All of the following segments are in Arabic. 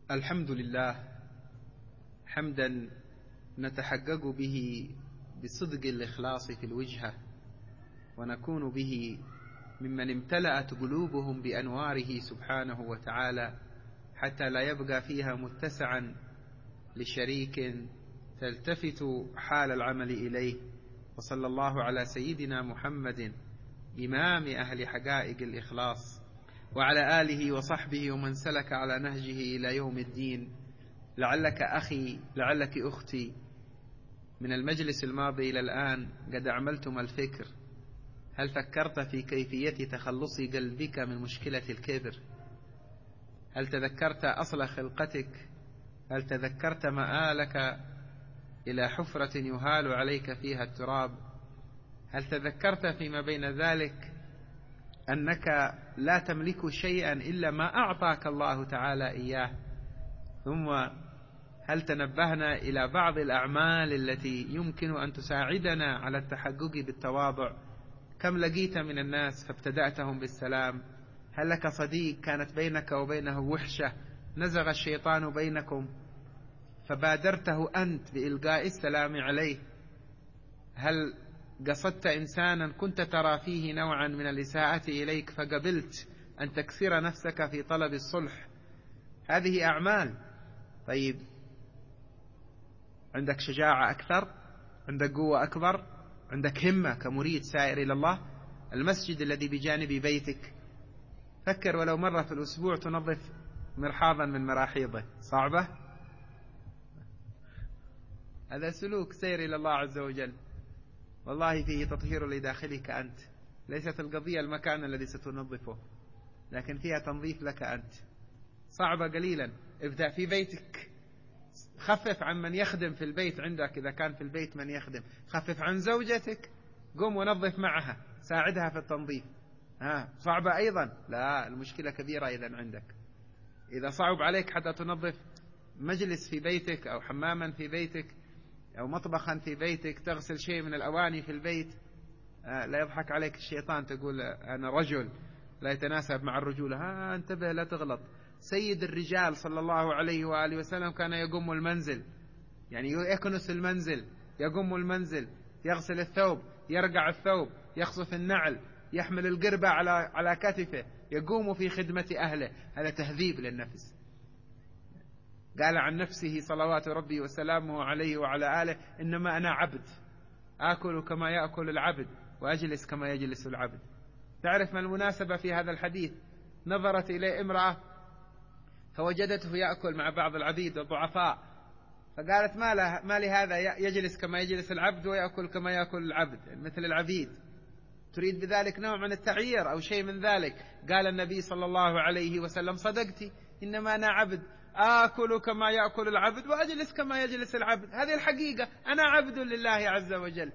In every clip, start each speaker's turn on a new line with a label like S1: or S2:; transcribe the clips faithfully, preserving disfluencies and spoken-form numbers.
S1: الحمد لله حمدا نتحقق به بصدق الإخلاص في الوجهة، ونكون به ممن امتلأت قلوبهم بأنواره سبحانه وتعالى، حتى لا يبقى فيها متسعا لشريك تلتفت حال العمل إليه. وصلى الله على سيدنا محمد إمام أهل حقائق الإخلاص، وعلى آله وصحبه ومن سلك على نهجه إلى يوم الدين. لعلك أخي، لعلك أختي، من المجلس الماضي إلى الآن قد أعملتم الفكر. هل فكرت في كيفية تخلص قلبك من مشكلة الكبر؟ هل تذكرت أصل خلقتك؟ هل تذكرت مآلك إلى حفرة يهال عليك فيها التراب؟ هل تذكرت فيما بين ذلك أنك لا تملك شيئا إلا ما أعطاك الله تعالى إياه؟ ثم هل تنبهنا إلى بعض الأعمال التي يمكن أن تساعدنا على التحقق بالتواضع؟ كم لقيت من الناس فابتدأتهم بالسلام؟ هل لك صديق كانت بينك وبينه وحشة نزغ الشيطان بينكم فبادرته أنت بإلقاء السلام عليه؟ هل قصدت إنسانا كنت ترى فيه نوعا من الإساءة إليك فقبلت أن تكسر نفسك في طلب الصلح؟ هذه أعمال. طيب، عندك شجاعة أكثر؟ عندك قوة أكبر؟ عندك همة كمريد سائر إلى الله؟ المسجد الذي بجانب بيتك، فكر ولو مرة في الأسبوع تنظف مرحاضا من مراحيضه. صعبة؟ هذا سلوك سير إلى الله عز وجل، والله فيه تطهير لداخلك أنت. ليست القضية المكان الذي ستنظفه، لكن فيها تنظيف لك أنت. صعبة قليلا. ابدأ في بيتك، خفف عن من يخدم في البيت عندك إذا كان في البيت من يخدم، خفف عن زوجتك، قم ونظف معها، ساعدها في التنظيف. ها صعبة أيضا؟ لا، المشكلة كبيرة إذا عندك. إذا صعب عليك حتى تنظف مجلس في بيتك أو حماما في بيتك أو مطبخا في بيتك، تغسل شيء من الأواني في البيت، لا يضحك عليك الشيطان تقول أنا رجل لا يتناسب مع الرجولة. ها انتبه لا تغلط. سيد الرجال صلى الله عليه وآله وسلم كان يقوم المنزل، يعني يكنس المنزل، يقوم المنزل، يغسل الثوب، يرقع الثوب، يخصف النعل، يحمل القربة على على كتفه، يقوم في خدمة أهله. هذا تهذيب للنفس. قال عن نفسه صلوات ربي وسلامه عليه وعلى آله: إنما أنا عبد، آكل كما يأكل العبد وأجلس كما يجلس العبد. تعرف ما المناسبة في هذا الحديث؟ نظرت إليه امرأة فوجدته يأكل مع بعض العبيد الضعفاء، فقالت: ما, له ما لهذا يجلس كما يجلس العبد ويأكل كما يأكل العبد مثل العبيد؟ تريد بذلك نوع من التعيير أو شيء من ذلك. قال النبي صلى الله عليه وسلم: صدقتي، إنما أنا عبد، آكل كما يأكل العبد وأجلس كما يجلس العبد. هذه الحقيقة، أنا عبد لله عز وجل.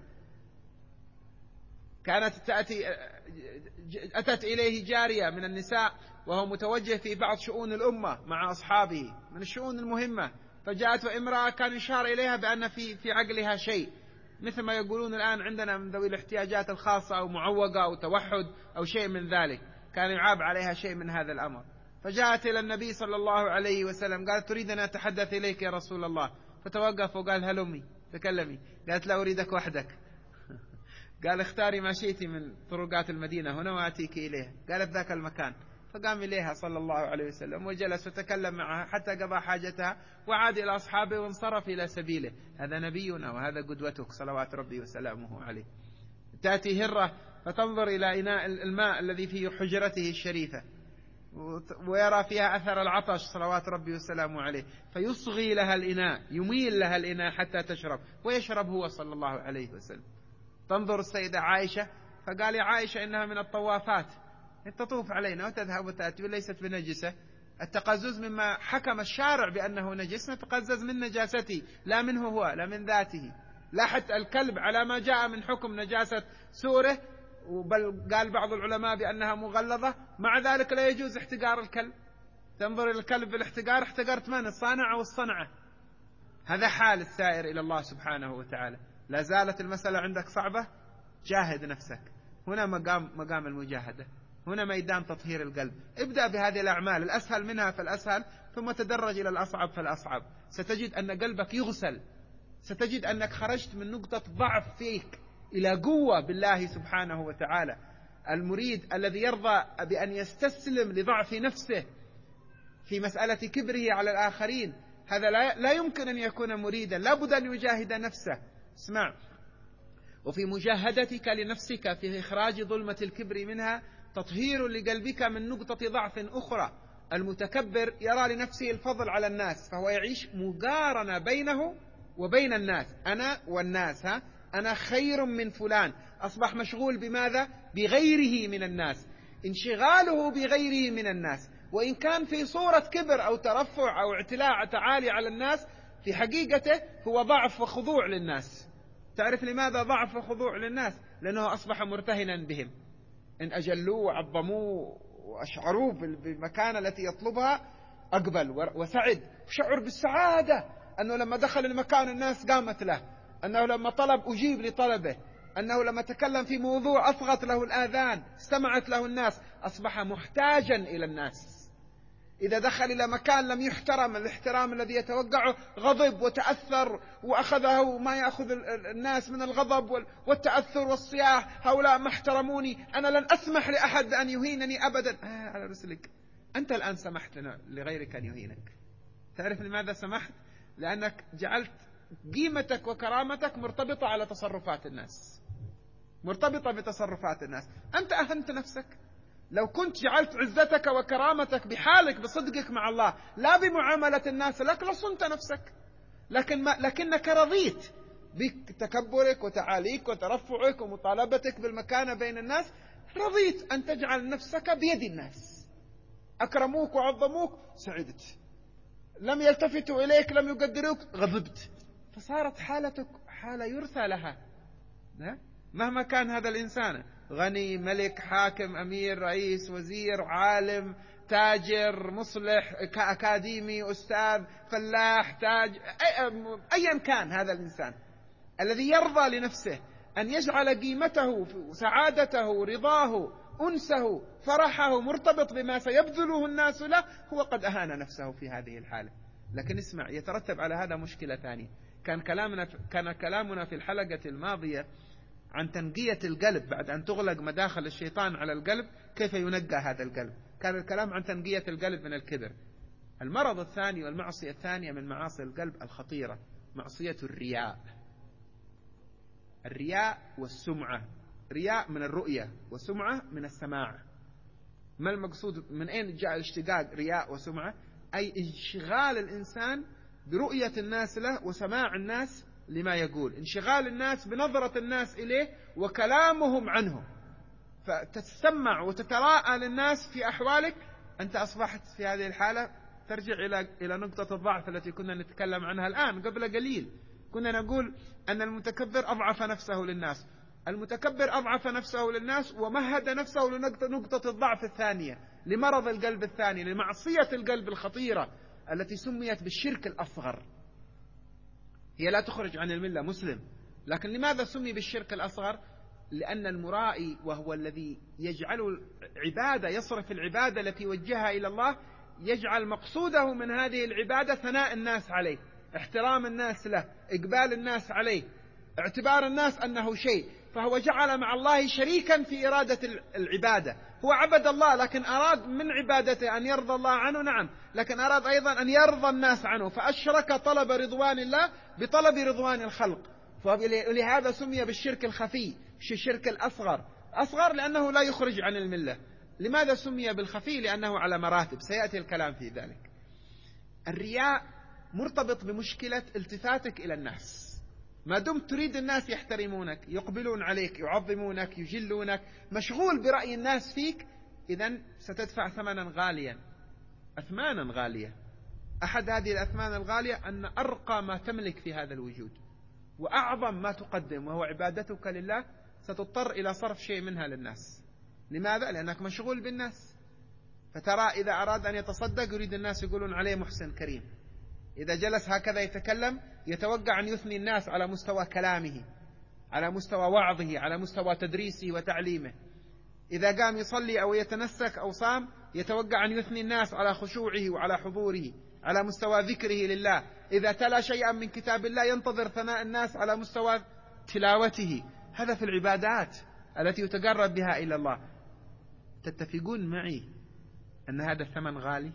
S1: كانت تأتي أتت إليه جارية من النساء وهو متوجه في بعض شؤون الأمة مع أصحابه من الشؤون المهمة، فجاءته امرأة كان يشار إليها بأن في في عقلها شيء، مثل ما يقولون الآن عندنا من ذوي الاحتياجات الخاصة أو معوقة أو توحد أو شيء من ذلك، كان يعاب عليها شيء من هذا الأمر. فجاءت إلى النبي صلى الله عليه وسلم قالت: تريد أن أتحدث إليك يا رسول الله؟ فتوقف وقال: هلمي تكلمي. قالت: لا أريدك وحدك. قال: اختاري ما شئت من طرقات المدينة هنا وآتيك إليها. قالت: ذاك المكان. فقام إليها صلى الله عليه وسلم وجلس وتكلم معها حتى قضى حاجتها وعاد إلى أصحابه وانصرف إلى سبيله. هذا نبينا وهذا قدوتك صلوات ربي وسلامه عليه. تأتي هرة فتنظر إلى إناء الماء الذي في حجرته الشريفة ويرى فيها أثر العطش صلوات ربي وسلامه عليه، فيصغي لها الإناء، يميل لها الإناء حتى تشرب، ويشرب هو صلى الله عليه وسلم. تنظر السيدة عائشة فقال: يا عائشة إنها من الطوافات، تطوف علينا وتذهب وتأتي وليست بنجسة. التقزز مما حكم الشارع بأنه نجس، نتقزز من نجاسته لا منه هو، لا من ذاته. لا حتى الكلب على ما جاء من حكم نجاسة سوره، بل قال بعض العلماء بأنها مغلظة، مع ذلك لا يجوز احتقار الكلب. تنظر إلى الكلب بالاحتقار، احتقرت من؟ الصانع أو الصنعة. هذا حال السائر إلى الله سبحانه وتعالى. لا زالت المسألة عندك صعبة؟ جاهد نفسك. هنا مقام مقام المجاهدة. هنا ميدان تطهير القلب. ابدأ بهذه الأعمال، الأسهل منها فالأسهل، ثم تدرج إلى الأصعب فالأصعب. ستجد أن قلبك يغسل، ستجد أنك خرجت من نقطة ضعف فيك إلى قوة بالله سبحانه وتعالى. المريد الذي يرضى بأن يستسلم لضعف نفسه في مسألة كبره على الآخرين، هذا لا يمكن أن يكون مريدا، لا بد أن يجاهد نفسه. اسمع، وفي مجاهدتك لنفسك في إخراج ظلمة الكبر منها تطهير لقلبك من نقطة ضعف أخرى. المتكبر يرى لنفسه الفضل على الناس، فهو يعيش مقارنة بينه وبين الناس، أنا والناس، ها أنا خير من فلان. أصبح مشغول بماذا؟ بغيره من الناس. انشغاله بغيره من الناس وإن كان في صورة كبر أو ترفع أو اعتلاء تعالي على الناس، في حقيقته هو ضعف وخضوع للناس. تعرف لماذا ضعف وخضوع للناس؟ لأنه أصبح مرتهنا بهم، إن أجلوه وعظموه وأشعروه بالمكانة التي يطلبها أقبل وسعد، وشعر بالسعادة أنه لما دخل المكان الناس قامت له، أنه لما طلب أجيب لطلبه، أنه لما تكلم في موضوع أصغت له الآذان، استمعت له الناس، أصبح محتاجا إلى الناس. إذا دخل إلى مكان لم يحترم الاحترام الذي يتوقعه غضب وتأثر، وأخذه ما يأخذ الناس من الغضب والتأثر والصياح، هؤلاء ما احترموني، أنا لن أسمح لأحد أن يهينني أبدا. آه على رسلك، أنت الآن سمحت لغيرك أن يهينك. تعرف لماذا سمحت؟ لأنك جعلت قيمتك وكرامتك مرتبطة على تصرفات الناس، مرتبطة بتصرفات الناس. أنت أهنت نفسك. لو كنت جعلت عزتك وكرامتك بحالك بصدقك مع الله لا بمعاملة الناس لك لصنت نفسك، لكن ما لكنك رضيت بتكبرك وتعاليك وترفعك ومطالبتك بالمكانة بين الناس، رضيت أن تجعل نفسك بيد الناس. أكرموك وعظموك سعدت، لم يلتفتوا إليك لم يقدروك غضبت، فصارت حالتك حالة يرثى لها مهما كان هذا الإنسان، غني، ملك، حاكم، أمير، رئيس، وزير، عالم، تاجر، مصلح، أكاديمي، أستاذ، فلاح، تاج، أيا كان هذا الإنسان الذي يرضى لنفسه أن يجعل قيمته، سعادته، رضاه، أنسه، فرحه مرتبط بما سيبذله الناس له، هو قد أهان نفسه في هذه الحالة. لكن اسمع، يترتب على هذا مشكلة ثانية. كان كلامنا كان كلامنا في الحلقة الماضية عن تنقية القلب بعد أن تغلق مداخل الشيطان على القلب، كيف ينقى هذا القلب. كان الكلام عن تنقية القلب من الكبر. المرض الثاني والمعصية الثانية من معاصي القلب الخطيرة معصية الرياء. الرياء والسمعة. رياء من الرؤية وسمعة من السماع. ما المقصود؟ من أين جاء الاشتقاق رياء وسمعة؟ أي انشغال الإنسان برؤية الناس له وسماع الناس لما يقول، انشغال الناس بنظرة الناس إليه وكلامهم عنه، فتتسمع وتتراءى للناس في أحوالك. أنت أصبحت في هذه الحالة ترجع إلى إلى نقطة الضعف التي كنا نتكلم عنها الآن. قبل قليل كنا نقول أن المتكبر أضعف نفسه للناس. المتكبر أضعف نفسه للناس ومهد نفسه لنقطة الضعف الثانية، لمرض القلب الثاني، لمعصية القلب الخطيرة التي سميت بالشرك الأصغر. هي لا تخرج عن الملة، مسلم، لكن لماذا سمي بالشرك الأصغر؟ لأن المرائي وهو الذي يجعل عبادة، يصرف العبادة التي وجهها إلى الله، يجعل مقصوده من هذه العبادة ثناء الناس عليه، احترام الناس له، إقبال الناس عليه، اعتبار الناس أنه شيء، فهو جعل مع الله شريكا في إرادة العبادة. هو عبد الله لكن أراد من عبادته أن يرضى الله عنه، نعم، لكن أراد أيضا أن يرضى الناس عنه، فأشرك طلب رضوان الله بطلب رضوان الخلق، ولهذا سمي بالشرك الخفي، الشرك الأصغر. أصغر لأنه لا يخرج عن الملة. لماذا سمي بالخفي؟ لأنه على مراتب، سيأتي الكلام في ذلك. الرياء مرتبط بمشكلة التفاتك إلى الناس. ما دمت تريد الناس يحترمونك، يقبلون عليك، يعظمونك، يجلونك، مشغول برأي الناس فيك، إذن ستدفع ثمنا غاليا، أثمانا غالية. أحد هذه الأثمان الغالية أن أرقى ما تملك في هذا الوجود وأعظم ما تقدم وهو عبادتك لله ستضطر إلى صرف شيء منها للناس. لماذا؟ لأنك مشغول بالناس. فترى إذا أراد أن يتصدق يريد الناس يقولون عليه محسن كريم، إذا جلس هكذا يتكلم يتوقع أن يثني الناس على مستوى كلامه، على مستوى وعظه، على مستوى تدريسه وتعليمه. إذا قام يصلي أو يتنسك أو صام يتوقع أن يثني الناس على خشوعه وعلى حضوره على مستوى ذكره لله. إذا تلا شيئا من كتاب الله ينتظر ثناء الناس على مستوى تلاوته. هذا في العبادات التي يتقرب بها إلى الله. تتفقون معي أن هذا الثمن غالي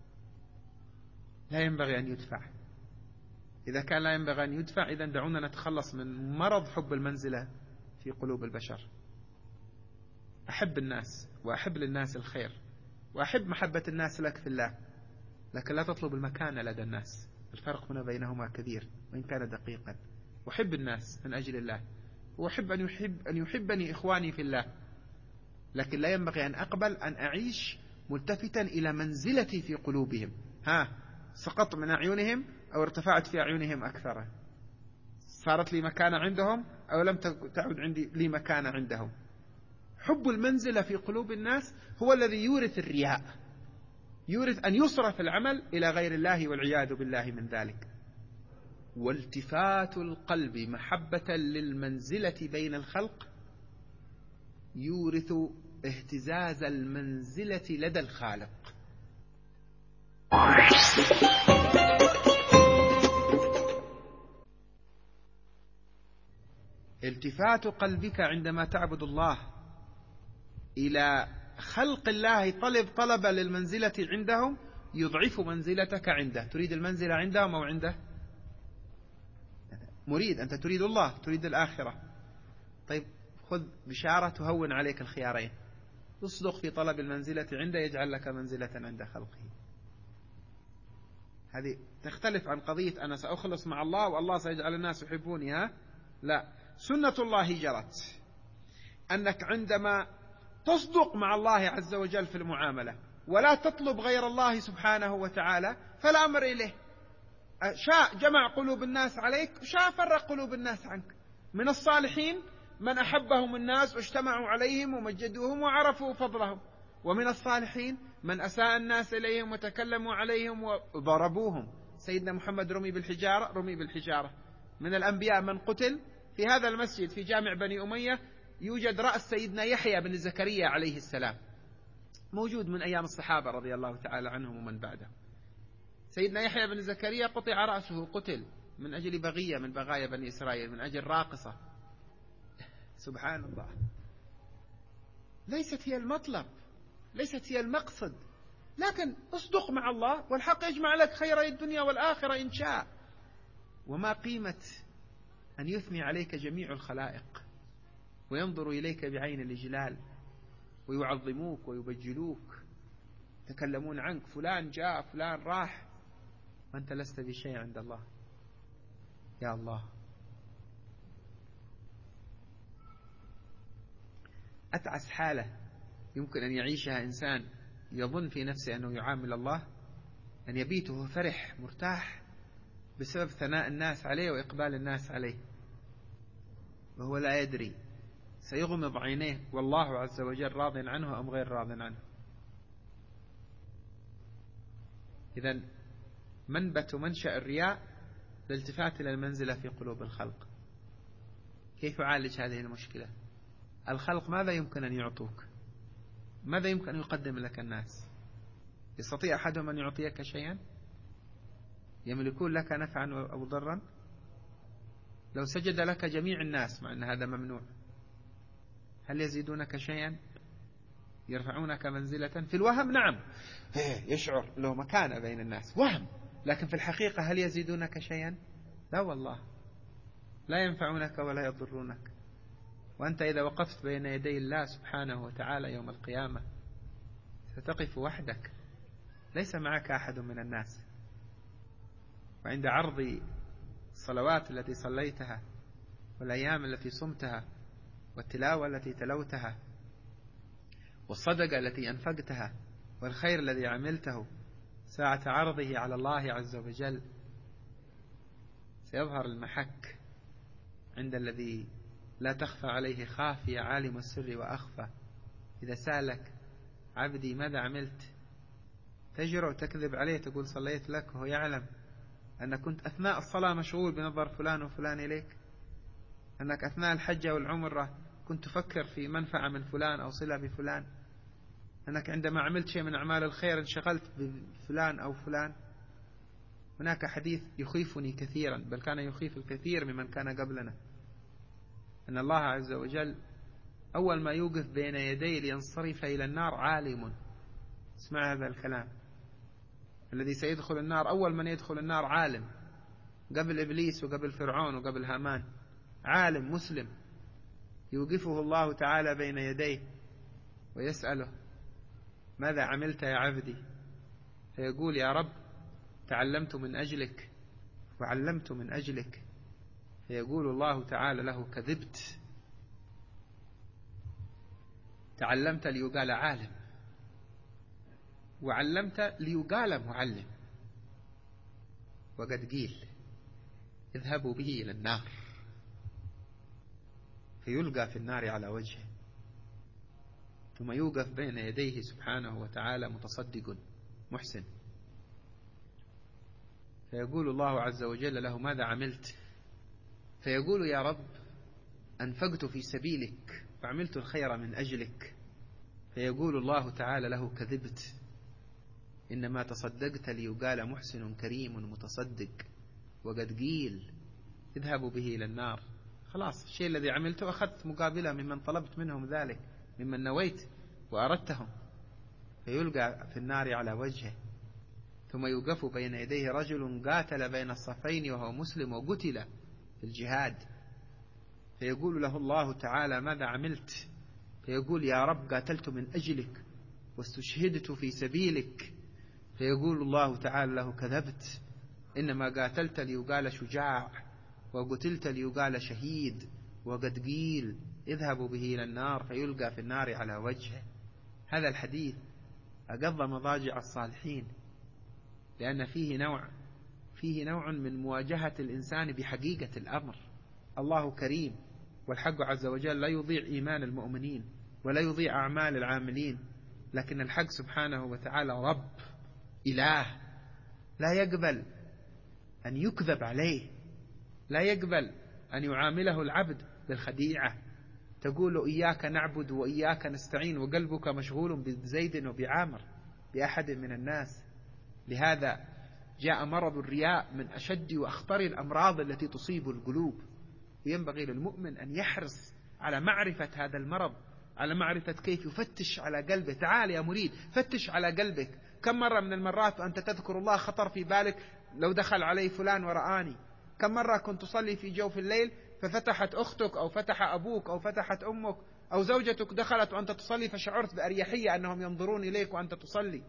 S1: لا ينبغي أن يدفع؟ إذا كان لا ينبغي أن يدفع، إذن دعونا نتخلص من مرض حب المنزلة في قلوب البشر. أحب الناس وأحب للناس الخير وأحب محبة الناس لك في الله، لكن لا تطلب المكانة لدى الناس. الفرق هنا بينهما كبير وإن كان دقيقا. أحب الناس من أجل الله، وأحب أن يحب أن يحبني إخواني في الله، لكن لا ينبغي أن أقبل أن أعيش ملتفتا إلى منزلتي في قلوبهم. ها سقطت من أعينهم أو ارتفعت في أعينهم أكثر، صارت لي مكانة عندهم أو لم تعد عندي لي مكانة عندهم. حب المنزلة في قلوب الناس هو الذي يورث الرياء، يورث أن يصرف العمل إلى غير الله والعياذ بالله من ذلك. والتفات القلب محبة للمنزلة بين الخلق يورث اهتزاز المنزلة لدى الخالق. التفات قلبك عندما تعبد الله إلى خلق الله طلب طلب للمنزلة عندهم يضعف منزلتك عنده. تريد المنزلة عندهم أو عنده؟ مريد، أنت تريد الله، تريد الآخرة. طيب خذ بشارة تهون عليك الخيارين. تصدق في طلب المنزلة عنده يجعل لك منزلة عند خلقه. هذه تختلف عن قضية أنا سأخلص مع الله والله سيجعل الناس يحبوني. ها لا، سنة الله جرت أنك عندما تصدق مع الله عز وجل في المعاملة ولا تطلب غير الله سبحانه وتعالى فلا أمر إليه. شاء جمع قلوب الناس عليك، شاء فرق قلوب الناس عنك. من الصالحين من أحبهم الناس واجتمعوا عليهم ومجدوهم وعرفوا فضلهم، ومن الصالحين من أساء الناس إليهم وتكلموا عليهم وضربوهم. سيدنا محمد رمي بالحجارة رمي بالحجارة. من الأنبياء من قتل في هذا المسجد في جامع بني أمية يوجد رأس سيدنا يحيى بن زكريا عليه السلام، موجود من أيام الصحابة رضي الله تعالى عنهم ومن بعدهم. سيدنا يحيى بن زكريا قطع رأسه، قتل من أجل بغية من بغايا بني إسرائيل، من أجل راقصة. سبحان الله. ليست هي المطلب، ليست هي المقصد، لكن اصدق مع الله والحق يجمع لك خيري الدنيا والآخرة إن شاء. وما قيمة أن يثني عليك جميع الخلائق وينظروا إليك بعين الإجلال ويعظموك ويبجلوك، يتكلمون عنك، فلان جاء فلان راح، وأنت لست بشيء عند الله. يا الله، أتعس حالة يمكن أن يعيشها إنسان يظن في نفسه أنه يعامل الله، أن يبيت وهو فرح مرتاح بسبب ثناء الناس عليه وإقبال الناس عليه، وهو لا يدري سيغمض عينيه والله عز وجل راض عنه أم غير راض عنه. إذن منبت منشأ الرياء الالتفات إلى المنزلة في قلوب الخلق. كيف أعالج هذه المشكلة؟ الخلق ماذا يمكن أن يعطوك؟ ماذا يمكن أن يقدم لك الناس؟ يستطيع أحدهم أن يعطيك شيئا؟ يملكون لك نفعا أو ضرا؟ لو سجد لك جميع الناس مع أن هذا ممنوع، هل يزيدونك شيئا؟ يرفعونك منزلة في الوهم؟ نعم، يشعر له مكانة بين الناس، وهم، لكن في الحقيقة هل يزيدونك شيئا؟ لا والله، لا ينفعونك ولا يضرونك. وأنت إذا وقفت بين يدي الله سبحانه وتعالى يوم القيامة ستقف وحدك، ليس معك أحد من الناس. وعند عرض الصلوات التي صليتها والأيام التي صمتها والتلاوة التي تلوتها والصدقة التي أنفقتها والخير الذي عملته، ساعة عرضه على الله عز وجل سيظهر المحك عند الذي لا تخفى عليه خافية عالم السر وأخفى. إذا سألك عبدي ماذا عملت تجرؤ تكذب عليه تقول صليت لك، وهو يعلم أنك كنت أثناء الصلاة مشغول بنظر فلان وفلان إليك، أنك أثناء الحجة والعمرة كنت تفكر في منفعة من فلان أو صلة بفلان؟ أنك عندما عملت شيء من أعمال الخير انشغلت بفلان أو فلان؟ هناك حديث يخيفني كثيرا، بل كان يخيف الكثير ممن كان قبلنا، أن الله عز وجل أول ما يوقف بين يديه لينصرف إلى النار عالم. اسمع هذا الكلام، الذي سيدخل النار أول من يدخل النار عالم، قبل إبليس وقبل فرعون وقبل هامان، عالم مسلم يوقفه الله تعالى بين يديه ويسأله: ماذا عملت يا عبدي؟ فيقول: يا رب تعلمت من أجلك وعلمت من أجلك. فيقول الله تعالى له: كذبت، تعلمت ليقال عالم، وعلمت ليقال معلم، وقد قيل اذهبوا به إلى النار. فيلقى في النار على وجهه، ثم يوقف بين يديه سبحانه وتعالى متصدق محسن، فيقول الله عز وجل له: ماذا عملت؟ فيقول: يا رب أنفقت في سبيلك وعملت الخير من أجلك. فيقول الله تعالى له: كذبت، إنما تصدقت ليقال محسن كريم متصدق، وقد قيل اذهبوا به إلى النار. خلاص، الشيء الذي عملته أخذت مقابله ممن طلبت منهم ذلك، ممن نويت وأردتهم. فيلقى في النار على وجهه، ثم يوقف بين يديه رجل قاتل بين الصفين وهو مسلم وقتل في الجهاد. فيقول له الله تعالى: ماذا عملت؟ فيقول: يا رب قاتلت من أجلك واستشهدت في سبيلك. فيقول الله تعالى له: كذبت، إنما قاتلت ليقال شجاع وقتلت ليقال شهيد، وقد قيل اذهبوا به إلى النار. فيلقى في النار على وجهه. هذا الحديث أقضى مضاجع الصالحين، لأن فيه نوع فيه نوع من مواجهة الإنسان بحقيقة الأمر. الله كريم، والحق عز وجل لا يضيع إيمان المؤمنين ولا يضيع أعمال العاملين، لكن الحق سبحانه وتعالى رب إله، لا يقبل أن يكذب عليه، لا يقبل أن يعامله العبد بالخديعة. تقول إياك نعبد وإياك نستعين وقلبك مشغول بزيد وبعامر بأحد من الناس. لهذا جاء مرض الرياء من أشد وأخطر الأمراض التي تصيب القلوب، وينبغي للمؤمن أن يحرص على معرفة هذا المرض، على معرفة كيف يفتش على قلبه. تعال يا مريد، فتش على قلبك. كم مرة من المرات وأنت تذكر الله خطر في بالك: لو دخل علي فلان ورآني؟ كم مرة كنت تصلي في جوف الليل ففتحت أختك أو فتح أبوك أو فتحت أمك أو زوجتك دخلت وأنت تصلي، فشعرت بأريحية أنهم ينظرون إليك وأنت تصلي؟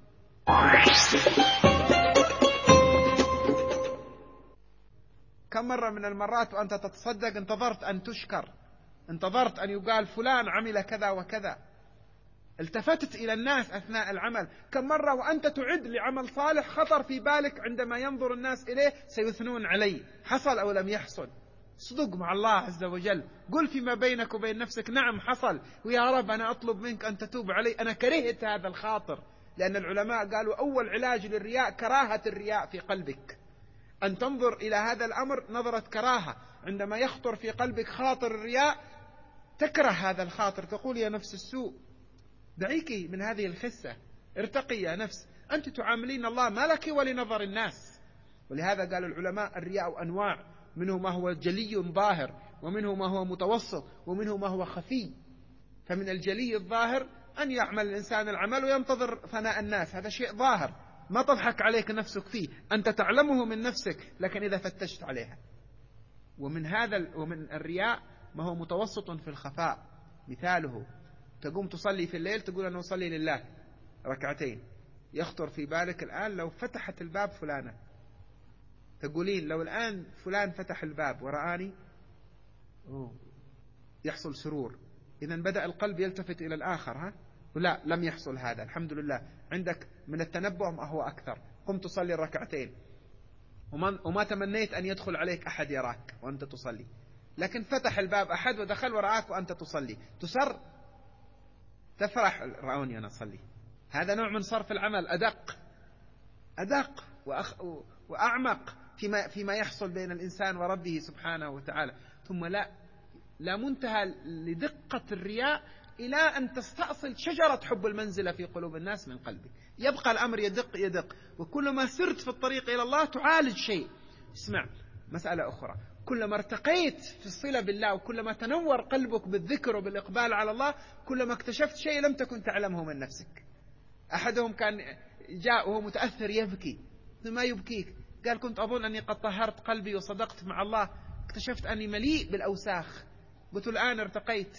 S1: كم مرة من المرات وأنت تتصدق انتظرت أن تشكر، انتظرت أن يقال فلان عمل كذا وكذا، التفتت إلى الناس أثناء العمل؟ كم مرة وأنت تعد لعمل صالح خطر في بالك عندما ينظر الناس إليه سيثنون عليه؟ حصل أو لم يحصل؟ صدق مع الله عز وجل، قل فيما بينك وبين نفسك: نعم حصل، ويا رب أنا أطلب منك أن تتوب علي، أنا كرهت هذا الخاطر. لأن العلماء قالوا أول علاج للرياء كراهة الرياء في قلبك، أن تنظر إلى هذا الأمر نظرة كراهة. عندما يخطر في قلبك خاطر الرياء تكره هذا الخاطر، تقول يا نفس السوء دعيك من هذه الخسة، ارتقي يا نفس، أنت تعاملين الله ما لك ولنظر الناس. ولهذا قال العلماء: الرياء أنواع، منه ما هو جلي ظاهر، ومنه ما هو متوسط، ومنه ما هو خفي. فمن الجلي الظاهر أن يعمل الإنسان العمل وينتظر ثناء الناس، هذا شيء ظاهر ما تضحك عليك نفسك فيه، أنت تعلمه من نفسك لكن إذا فتشت عليها. ومن هذا ومن الرياء ما هو متوسط في الخفاء، مثاله: تقوم تصلي في الليل تقول أنا أصلي لله ركعتين، يخطر في بالك الآن لو فتحت الباب فلانة، تقولين لو الآن فلان فتح الباب ورآني أوه يحصل سرور. إذن بدأ القلب يلتفت إلى الآخر، ها؟ لا، لم يحصل هذا، الحمد لله، عندك من التنبؤ ما هو أكثر. قم تصلي الركعتين وما تمنيت أن يدخل عليك أحد يراك وأنت تصلي، لكن فتح الباب أحد ودخل ورآك وأنت تصلي، تسر، تفرح: رأوني أنا أصلي. هذا نوع من صرف العمل أدق أدق وأخ وأعمق فيما, فيما يحصل بين الإنسان وربه سبحانه وتعالى. ثم لا لا منتهى لدقة الرياء إلى أن تستأصل شجرة حب المنزلة في قلوب الناس من قلبك. يبقى الأمر يدق يدق، وكلما سرت في الطريق إلى الله تعالج شيء. اسمع مسألة أخرى، كلما ارتقيت في الصلة بالله وكلما تنور قلبك بالذكر وبالإقبال على الله، كلما اكتشفت شيء لم تكن تعلمه من نفسك. أحدهم كان جاء وهو متأثر يبكي، ما يبكيك؟ قال كنت أظن أني قد طهرت قلبي وصدقت مع الله، اكتشفت أني مليء بالأوساخ. قلت الآن ارتقيت.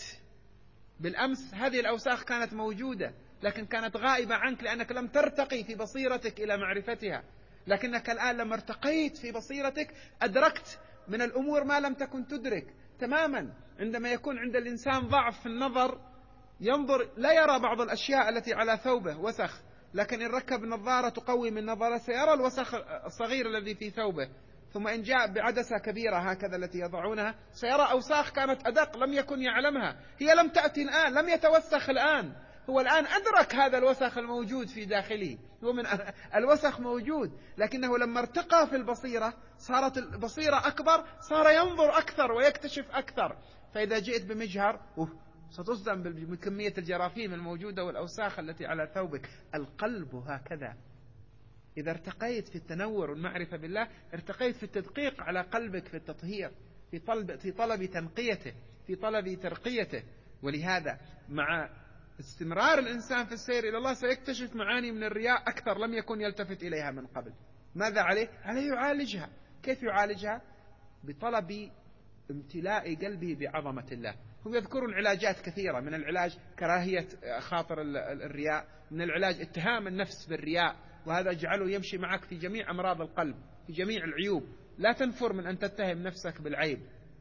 S1: بالأمس هذه الأوساخ كانت موجودة لكن كانت غائبة عنك لأنك لم ترتقي في بصيرتك إلى معرفتها، لكنك الآن لما ارتقيت في بصيرتك أدركت من الأمور ما لم تكن تدرك تماما. عندما يكون عند الإنسان ضعف في النظر ينظر لا يرى بعض الأشياء التي على ثوبه وسخ، لكن إن ركب نظارة تقوي من نظرة سيرى الوسخ الصغير الذي في ثوبه. ثم إن جاء بعدسة كبيرة هكذا التي يضعونها سيرى أوساخ كانت أدق لم يكن يعلمها، هي لم تأتي الآن، لم يتوسخ الآن، هو الآن أدرك هذا الوسخ الموجود في داخله، هو من الوسخ موجود، لكنه لما ارتقى في البصيرة صارت البصيرة أكبر، صار ينظر أكثر ويكتشف أكثر. فإذا جئت بمجهر ستصدم بكمية الجراثيم الموجودة والأوساخ التي على ثوبك. القلب هكذا، إذا ارتقيت في التنور والمعرفة بالله ارتقيت في التدقيق على قلبك، في التطهير، في طلب, في طلب تنقيته، في طلب ترقيته. ولهذا مع استمرار الإنسان في السير إلى الله سيكتشف معاني من الرياء أكثر لم يكن يلتفت إليها من قبل. ماذا عليه؟ عليه يعالجها. كيف يعالجها؟ بطلب امتلاء قلبه بعظمة الله. هم يذكرون علاجات كثيرة، من العلاج كراهية خاطر الرياء، من العلاج اتهام النفس بالرياء، وهذا يجعله يمشي معك في جميع أمراض القلب، في جميع العيوب. لا تنفر من أن تتهم نفسك بالعيب،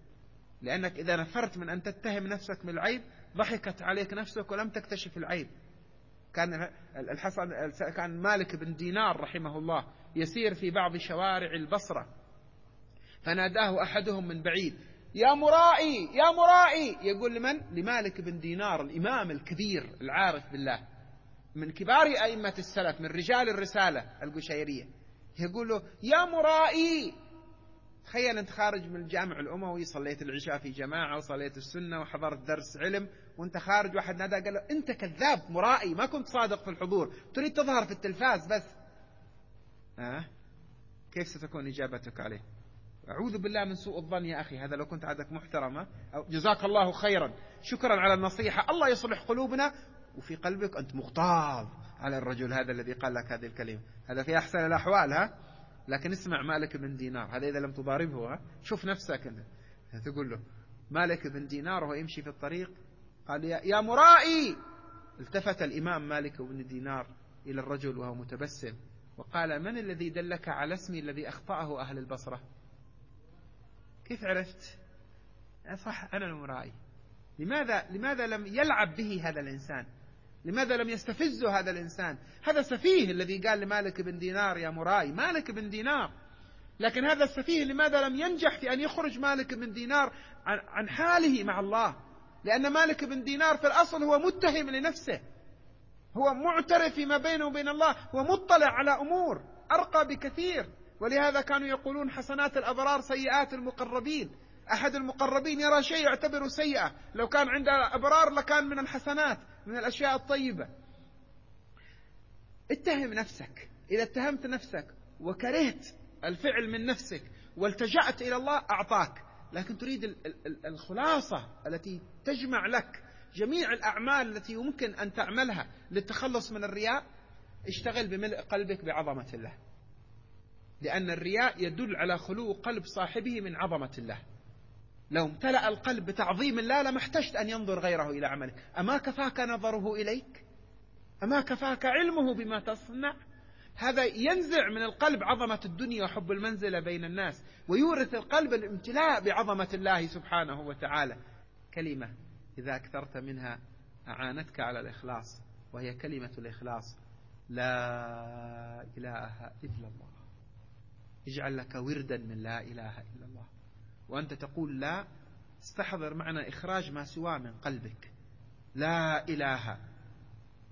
S1: لأنك إذا نفرت من أن تتهم نفسك بالعيب ضحكت عليك نفسك ولم تكتشف العيب. كان الحسن كان مالك بن دينار رحمه الله يسير في بعض شوارع البصرة، فناداه أحدهم من بعيد: يا مرائي يا مرائي. يقول لمن؟ لمالك بن دينار الإمام الكبير العارف بالله، من كبار أئمة السلف، من رجال الرسالة القشيرية. يقول له: يا مرائي. تخيل أنت خارج من الجامع الأموي، صليت العشاء في جماعة وصليت السنة وحضرت درس علم، وانت خارج واحد نادى قال له: أنت كذاب مرائي، ما كنت صادق في الحضور، تريد تظهر في التلفاز بس. أه؟ كيف ستكون إجابتك عليه؟ أعوذ بالله من سوء الظن يا أخي، هذا لو كنت عادك محترمة أو جزاك الله خيرا، شكرا على النصيحة، الله يصلح قلوبنا، وفي قلبك أنت مغتاظ على الرجل هذا الذي قال لك هذه الكلمة. هذا في أحسن الأحوال. ها؟ لكن اسمع مالك بن دينار هذا إذا لم تضاربه، ها؟ شوف نفسك أنت تقول له مالك بن دينار وهو يمشي في الطريق قال: يا مرائي. التفت الإمام مالك بن دينار إلى الرجل وهو متبسم وقال: من الذي دلك على اسمي الذي أخطأه أهل البصرة؟ كيف عرفت؟ صح أنا المرائي. لماذا لماذا لم يلعب به هذا الإنسان؟ لماذا لم يستفزه هذا الإنسان؟ هذا سفيه الذي قال لمالك بن دينار يا مرائي، مالك بن دينار. لكن هذا السفيه لماذا لم ينجح في أن يخرج مالك بن دينار عن, عن حاله مع الله؟ لأن مالك بن دينار في الأصل هو متهم لنفسه، هو معترف فيما بينه وبين الله، هو مطلع على أمور أرقى بكثير. ولهذا كانوا يقولون حسنات الأبرار سيئات المقربين. أحد المقربين يرى شيء يعتبره سيئة، لو كان عند أبرار لكان من الحسنات، من الأشياء الطيبة. اتهم نفسك. إذا اتهمت نفسك وكرهت الفعل من نفسك والتجأت إلى الله أعطاك، لكن تريد الخلاصة التي تجمع لك جميع الأعمال التي يمكن أن تعملها للتخلص من الرياء. اشتغل بملء قلبك بعظمة الله، لأن الرياء يدل على خلو قلب صاحبه من عظمة الله. لو امتلأ القلب بتعظيم الله لما احتجت أن ينظر غيره إلى عملك. أما كفاك نظره إليك؟ أما كفاك علمه بما تصنع؟ هذا ينزع من القلب عظمة الدنيا وحب المنزلة بين الناس، ويورث القلب الامتلاء بعظمة الله سبحانه وتعالى. كلمة إذا أكثرت منها أعانتك على الإخلاص، وهي كلمة الإخلاص: لا إله إلا الله. اجعل لك وردا من لا إله إلا الله، وأنت تقول لا استحضر معنى إخراج ما سواه من قلبك. لا إله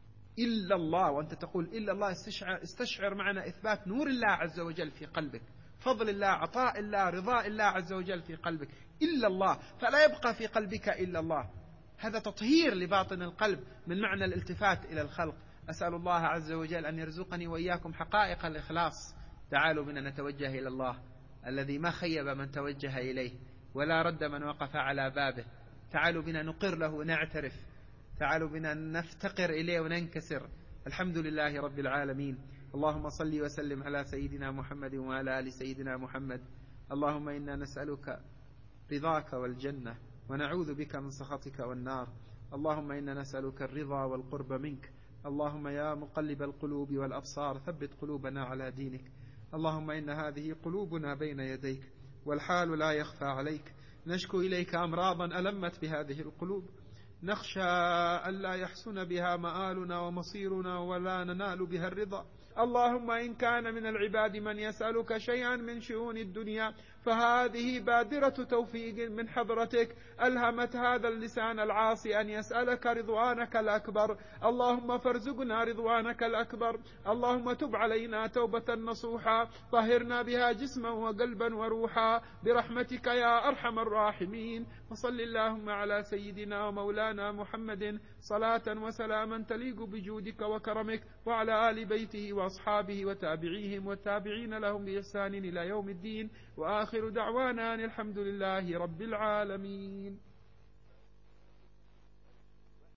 S1: إلا الله، وأنت تقول إلا الله، استشعر, استشعر معنى إثبات نور الله عز وجل في قلبك فضل الله، عطاء الله، رضاء الله عز وجل في قلبك، إلا الله، فلا يبقى في قلبك إلا الله. هذا تطهير لباطن القلب من معنى الالتفات إلى الخلق. أسأل الله عز وجل أن يرزقني وإياكم حقائق الإخلاص. تعالوا بنا نتوجه إلى الله الذي ما خيب من توجه إليه ولا رد من وقف على بابه. تعالوا بنا نقر له ونعترف، تعالوا بنا نفتقر إليه وننكسر. الحمد لله رب العالمين. اللهم صل وسلم على سيدنا محمد وعلى آل سيدنا محمد. اللهم إنا نسألك رضاك والجنة ونعوذ بك من سخطك والنار. اللهم إنا نسألك الرضا والقرب منك. اللهم يا مقلب القلوب والأبصار ثبت قلوبنا على دينك. اللهم إن هذه قلوبنا بين يديك والحال لا يخفى عليك. نشكو إليك أمراضا ألمت بهذه القلوب، نخشى ألا يحسن بها مآلنا ومصيرنا ولا ننال بها الرضا. اللهم إن كان من العباد من يسألك شيئا من شؤون الدنيا فهذه بادرة توفيق من حضرتك ألهمت هذا اللسان العاصي أن يسألك رضوانك الأكبر. اللهم فارزقنا رضوانك الأكبر. اللهم تب علينا توبة نصوحا طهرنا بها جسما وقلبا وروحا برحمتك يا أرحم الراحمين. وصل اللهم على سيدنا ومولانا محمد صلاة وسلاما تليق بجودك وكرمك، وعلى آل بيته وأصحابه وتابعيهم والتابعين لهم بإحسان إلى يوم الدين. وآخر دعوانا أن الحمد لله رب العالمين.